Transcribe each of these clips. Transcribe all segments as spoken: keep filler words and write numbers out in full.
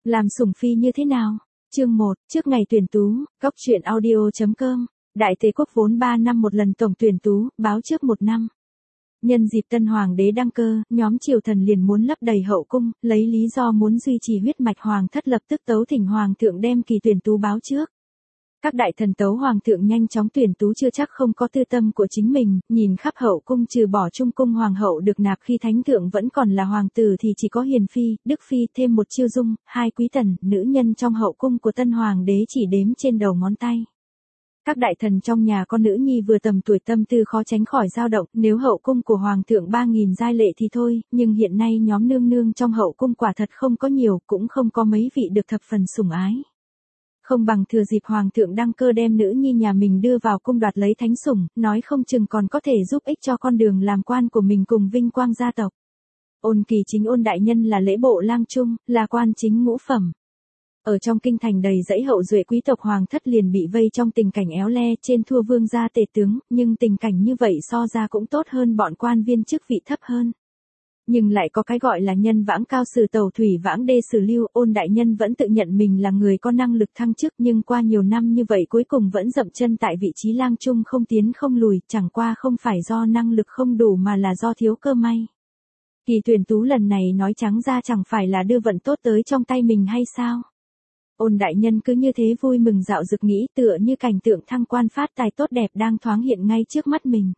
Làm sủng phi như thế nào? Chương một, trước ngày tuyển tú, góc truyện audio chấm com. Đại Tề quốc vốn ba năm một lần tổng tuyển tú, báo trước một năm. Nhân dịp tân hoàng đế đăng cơ, nhóm triều thần liền muốn lấp đầy hậu cung, lấy lý do muốn duy trì huyết mạch hoàng thất lập tức tấu thỉnh hoàng thượng đem kỳ tuyển tú báo trước. Các đại thần tấu hoàng thượng nhanh chóng tuyển tú chưa chắc không có tư tâm của chính mình, nhìn khắp hậu cung trừ bỏ trung cung hoàng hậu được nạp khi thánh thượng vẫn còn là hoàng tử thì chỉ có hiền phi, đức phi thêm một chiêu dung, hai quý tần, nữ nhân trong hậu cung của tân hoàng đế chỉ đếm trên đầu ngón tay. Các đại thần trong nhà con nữ nhi vừa tầm tuổi tâm tư khó tránh khỏi dao động, nếu hậu cung của hoàng thượng ba nghìn giai lệ thì thôi, nhưng hiện nay nhóm nương nương trong hậu cung quả thật không có nhiều, cũng không có mấy vị được thập phần sủng ái. Không bằng thừa dịp hoàng thượng đăng cơ đem nữ nhi nhà mình đưa vào cung đoạt lấy thánh sủng, nói không chừng còn có thể giúp ích cho con đường làm quan của mình cùng vinh quang gia tộc. Ôn Kỳ Chính Ôn đại nhân là lễ bộ lang trung, là quan chính ngũ phẩm. Ở trong kinh thành đầy dãy hậu duệ quý tộc hoàng thất liền bị vây trong tình cảnh éo le, trên thua vương gia tể tướng, nhưng tình cảnh như vậy so ra cũng tốt hơn bọn quan viên chức vị thấp hơn. Nhưng lại có cái gọi là nhân vãng cao sử tàu thủy vãng đê sử lưu, Ôn đại nhân vẫn tự nhận mình là người có năng lực thăng chức, nhưng qua nhiều năm như vậy cuối cùng vẫn dậm chân tại vị trí lang trung không tiến không lùi, chẳng qua không phải do năng lực không đủ mà là do thiếu cơ may. Kỳ tuyển tú lần này nói trắng ra chẳng phải là đưa vận tốt tới trong tay mình hay sao? Ôn đại nhân cứ như thế vui mừng dạo dực nghĩ tựa như cảnh tượng thăng quan phát tài tốt đẹp đang thoáng hiện ngay trước mắt mình.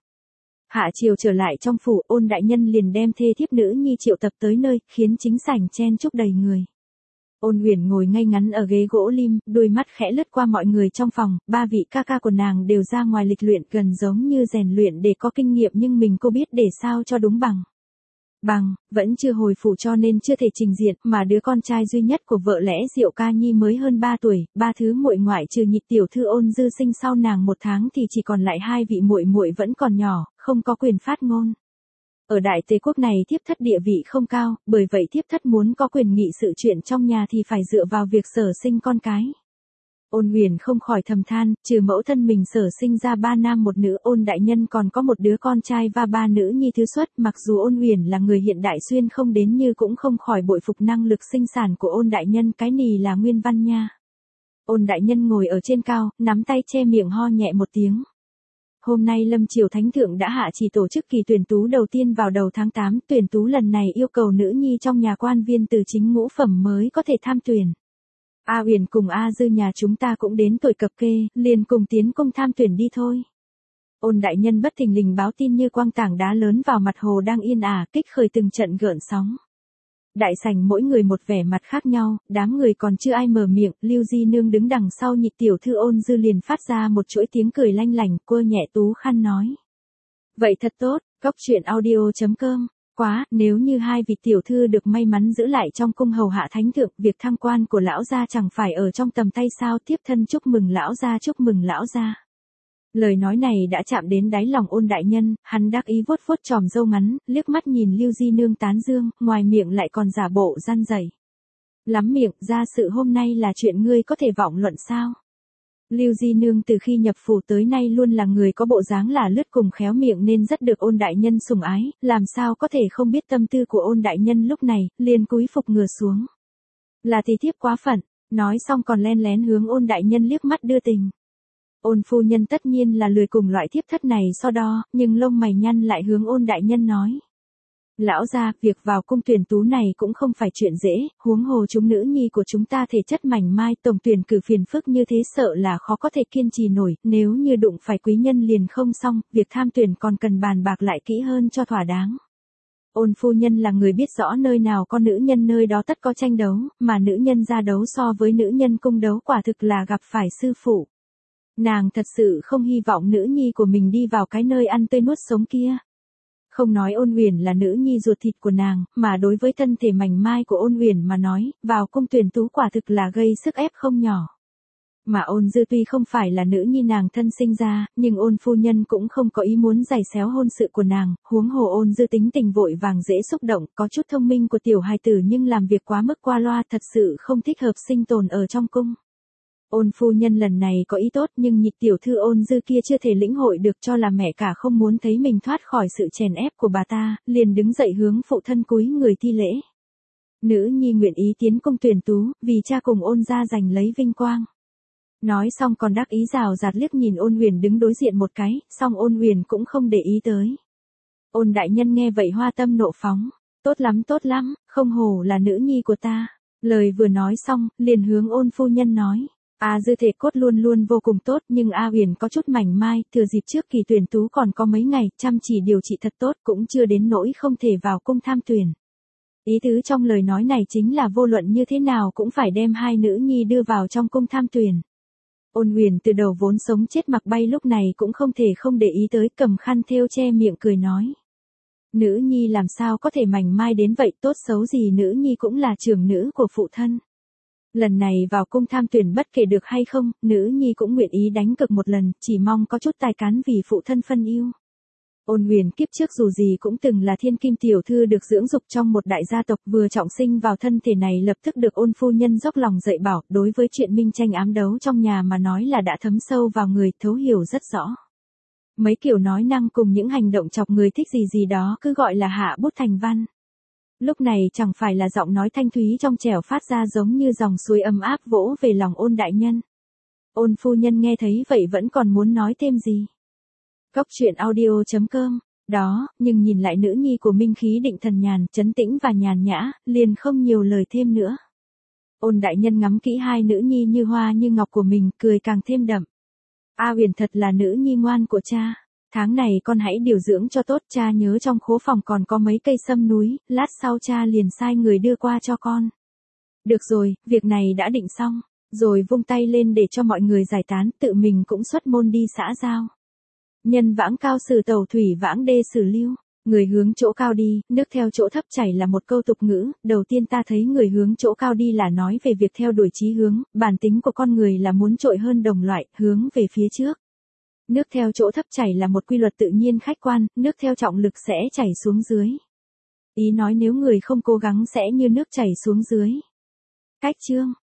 Hạ triều trở lại trong phủ, Ôn đại nhân liền đem thê thiếp nữ nhi triệu tập tới nơi, khiến chính sảnh chen chúc đầy người. Ôn Huyền ngồi ngay ngắn ở ghế gỗ lim, đôi mắt khẽ lướt qua mọi người trong phòng, ba vị ca ca của nàng đều ra ngoài lịch luyện gần giống như rèn luyện để có kinh nghiệm nhưng mình cô biết để sao cho đúng bằng. Bằng, vẫn chưa hồi phủ cho nên chưa thể trình diện, mà đứa con trai duy nhất của vợ lẽ Diệu Ca Nhi mới hơn ba tuổi, ba thứ muội ngoại trừ nhị tiểu thư Ôn Dư sinh sau nàng một tháng thì chỉ còn lại hai vị muội muội vẫn còn nhỏ, không có quyền phát ngôn. Ở Đại Tề quốc này thiếp thất địa vị không cao, bởi vậy thiếp thất muốn có quyền nghị sự chuyện trong nhà thì phải dựa vào việc sở sinh con cái. Ôn Huyền không khỏi thầm than, trừ mẫu thân mình sở sinh ra ba nam một nữ, Ôn đại nhân còn có một đứa con trai và ba nữ nhi thứ xuất, mặc dù Ôn Huyền là người hiện đại xuyên không đến như cũng không khỏi bội phục năng lực sinh sản của Ôn đại nhân, cái nì là nguyên văn nha. Ôn đại nhân ngồi ở trên cao, nắm tay che miệng ho nhẹ một tiếng. Hôm nay Lâm Triều Thánh Thượng đã hạ chỉ tổ chức kỳ tuyển tú đầu tiên vào đầu tháng tám, tuyển tú lần này yêu cầu nữ nhi trong nhà quan viên từ chính ngũ phẩm mới có thể tham tuyển. A Huyền cùng A Dư nhà chúng ta cũng đến tuổi cập kê, liền cùng tiến cung tham tuyển đi thôi. Ôn đại nhân bất thình lình báo tin như quang tảng đá lớn vào mặt hồ đang yên ả, kích khởi từng trận gợn sóng. Đại sảnh mỗi người một vẻ mặt khác nhau, đám người còn chưa ai mở miệng, Lưu Di Nương đứng đằng sau nhị tiểu thư Ôn Dư liền phát ra một chuỗi tiếng cười lanh lảnh, quơ nhẹ tú khăn nói. Vậy thật tốt, góc truyện audio chấm com. Quá, nếu như hai vị tiểu thư được may mắn giữ lại trong cung hầu hạ thánh thượng, việc thăng quan của lão gia chẳng phải ở trong tầm tay sao, tiếp thân chúc mừng lão gia, chúc mừng lão gia. Lời nói này đã chạm đến đáy lòng Ôn đại nhân, hắn đắc ý vuốt vuốt chòm râu ngắn, liếc mắt nhìn Lưu Di Nương tán dương, ngoài miệng lại còn giả bộ gian dày. Lắm miệng, ra sự hôm nay là chuyện ngươi có thể vọng luận sao? Lưu Di Nương từ khi nhập phủ tới nay luôn là người có bộ dáng là lướt cùng khéo miệng nên rất được Ôn đại nhân sủng ái, làm sao có thể không biết tâm tư của Ôn đại nhân lúc này, liền cúi phục ngửa xuống. Là thì thiếp quá phận, nói xong còn len lén hướng Ôn đại nhân liếc mắt đưa tình. Ôn phu nhân tất nhiên là lười cùng loại thiếp thất này so đo, nhưng lông mày nhăn lại hướng Ôn đại nhân nói. Lão gia, việc vào cung tuyển tú này cũng không phải chuyện dễ, huống hồ chúng nữ nhi của chúng ta thể chất mảnh mai, tổng tuyển cử phiền phức như thế sợ là khó có thể kiên trì nổi, nếu như đụng phải quý nhân liền không xong, việc tham tuyển còn cần bàn bạc lại kỹ hơn cho thỏa đáng. Ôn phu nhân là người biết rõ nơi nào có nữ nhân nơi đó tất có tranh đấu, mà nữ nhân ra đấu so với nữ nhân cung đấu quả thực là gặp phải sư phụ. Nàng thật sự không hy vọng nữ nhi của mình đi vào cái nơi ăn tươi nuốt sống kia. Không nói Ôn Huyền là nữ nhi ruột thịt của nàng, mà đối với thân thể mảnh mai của Ôn Huyền mà nói, vào cung tuyển tú quả thực là gây sức ép không nhỏ. Mà Ôn Dư tuy không phải là nữ nhi nàng thân sinh ra, nhưng Ôn phu nhân cũng không có ý muốn giày xéo hôn sự của nàng, huống hồ Ôn Dư tính tình vội vàng dễ xúc động, có chút thông minh của tiểu hài tử nhưng làm việc quá mức qua loa thật sự không thích hợp sinh tồn ở trong cung. Ôn phu nhân lần này có ý tốt nhưng nhị tiểu thư Ôn Dư kia chưa thể lĩnh hội được cho là mẹ cả không muốn thấy mình thoát khỏi sự chèn ép của bà ta, liền đứng dậy hướng phụ thân cúi người thi lễ. Nữ nhi nguyện ý tiến cung tuyển tú, vì cha cùng ôn gia giành lấy vinh quang. Nói xong còn đắc ý rào rạt liếc nhìn Ôn Huyền đứng đối diện một cái, xong Ôn Huyền cũng không để ý tới. Ôn đại nhân nghe vậy hoa tâm nộ phóng, tốt lắm tốt lắm, không hổ là nữ nhi của ta. Lời vừa nói xong, liền hướng Ôn phu nhân nói, A Dư thể cốt luôn luôn vô cùng tốt nhưng A Huyền có chút mảnh mai, thừa dịp trước kỳ tuyển tú còn có mấy ngày, chăm chỉ điều trị thật tốt cũng chưa đến nỗi không thể vào cung tham tuyển. Ý tứ trong lời nói này chính là vô luận như thế nào cũng phải đem hai nữ nhi đưa vào trong cung tham tuyển. Ôn Huyền từ đầu vốn sống chết mặc bay lúc này cũng không thể không để ý tới, cầm khăn thêu che miệng cười nói. Nữ nhi làm sao có thể mảnh mai đến vậy, tốt xấu gì nữ nhi cũng là trưởng nữ của phụ thân. Lần này vào cung tham tuyển bất kể được hay không, nữ nhi cũng nguyện ý đánh cực một lần, chỉ mong có chút tài cán vì phụ thân phân yêu. Ôn Huyền kiếp trước dù gì cũng từng là thiên kim tiểu thư được dưỡng dục trong một đại gia tộc, vừa trọng sinh vào thân thể này lập tức được Ôn phu nhân dốc lòng dạy bảo, đối với chuyện minh tranh ám đấu trong nhà mà nói là đã thấm sâu vào người, thấu hiểu rất rõ. Mấy kiểu nói năng cùng những hành động chọc người thích gì gì đó cứ gọi là hạ bút thành văn. Lúc này chẳng phải là giọng nói thanh thúy trong trẻo phát ra giống như dòng suối ấm áp vỗ về lòng Ôn đại nhân. Ôn phu nhân nghe thấy vậy vẫn còn muốn nói thêm gì. Góc truyện audio chấm com, đó, nhưng nhìn lại nữ nhi của Minh Khí Định Thần nhàn, trấn tĩnh và nhàn nhã, liền không nhiều lời thêm nữa. Ôn đại nhân ngắm kỹ hai nữ nhi như hoa như ngọc của mình, cười càng thêm đậm. A Huyền thật là nữ nhi ngoan của cha. Tháng này con hãy điều dưỡng cho tốt, cha nhớ trong khố phòng còn có mấy cây sâm núi, lát sau cha liền sai người đưa qua cho con. Được rồi, việc này đã định xong, rồi vung tay lên để cho mọi người giải tán, tự mình cũng xuất môn đi xã giao. Nhân vãng cao sử tàu thủy vãng đê sử lưu, người hướng chỗ cao đi, nước theo chỗ thấp chảy là một câu tục ngữ, đầu tiên ta thấy người hướng chỗ cao đi là nói về việc theo đuổi chí hướng, bản tính của con người là muốn trội hơn đồng loại, hướng về phía trước. Nước theo chỗ thấp chảy là một quy luật tự nhiên khách quan, nước theo trọng lực sẽ chảy xuống dưới. Ý nói nếu người không cố gắng sẽ như nước chảy xuống dưới. Cách chương